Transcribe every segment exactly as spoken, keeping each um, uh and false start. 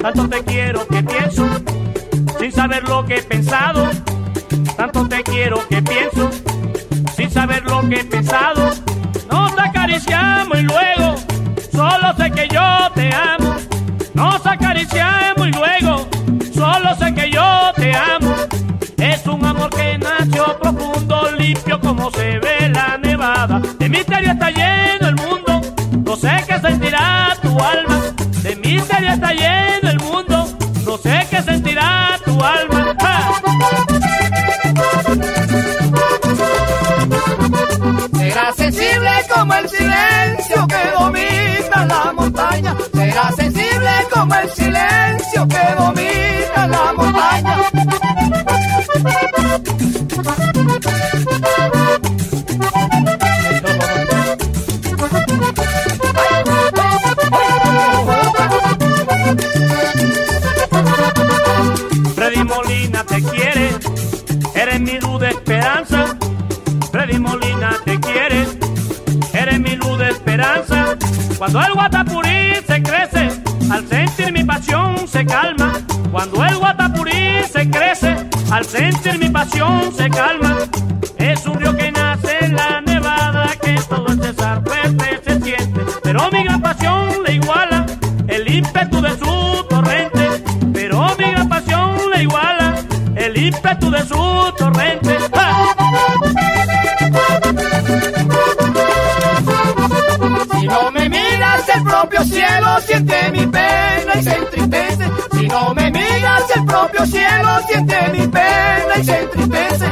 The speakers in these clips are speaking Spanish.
Tanto te quiero que pienso, sin saber lo que he pensado. Tanto te quiero que pienso, sin saber lo que he pensado. Nos acariciamos y luego, solo sé que yo te amo. Nos acariciamos y luego, solo sé que yo te amo. Es un amor que nació profundo, limpio como se ve la nevada. De misterio está lleno el mundo, no sé qué sentirá tu alma. De misterio está lleno el mundo, no sé qué sentirá tu alma. ¡Ja! Será sensible como el silencio que domina la montaña. Será sensible como el silencio que domina la montaña. Freddy Molina te quiere, eres mi luz de esperanza. Freddy Molina te quiere, eres mi luz de esperanza. Cuando el Guatapurí se crece, al sentir mi pasión se calma. Cuando el Guatapurí se crece, al sentir mi pasión se calma. Es un río que nace en la nevada, que todo el César fuerte se siente. Pero mi gran pasión le iguala el ímpetu de su torrente. Pero mi gran pasión le iguala el ímpetu de su torrente. ¡Ah! Si no me miras el propio cielo siente mi pena y se entristece. Si no me miras el propio cielo siente mi pena y se entristece.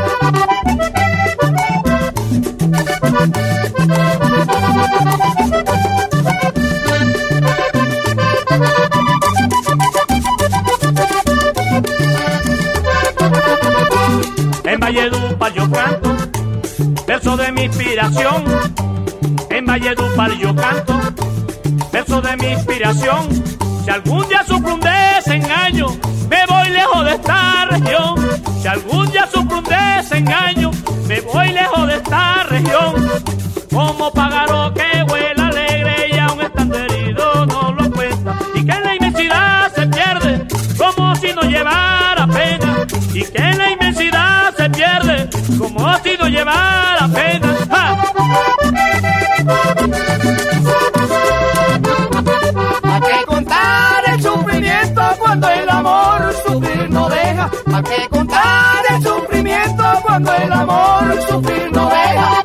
En Valledupar yo canto, verso de mi inspiración. En Valledupar yo canto, verso de mi inspiración. Si algún día sufro un desengaño, me voy lejos de esta región. Si algún día sufro un desengaño, me voy lejos de esta región. Como pájaro que vuela alegre y aún estando herido no lo cuenta. Y que en la inmensidad se pierde, como si no llevara pena. Y que en la inmensidad se pierde, como si no llevara pena. ¡Ja! ¿A qué contar el sufrimiento cuando el amor sufrir no deja? ¿A qué contar el sufrimiento cuando el amor sufrir no deja?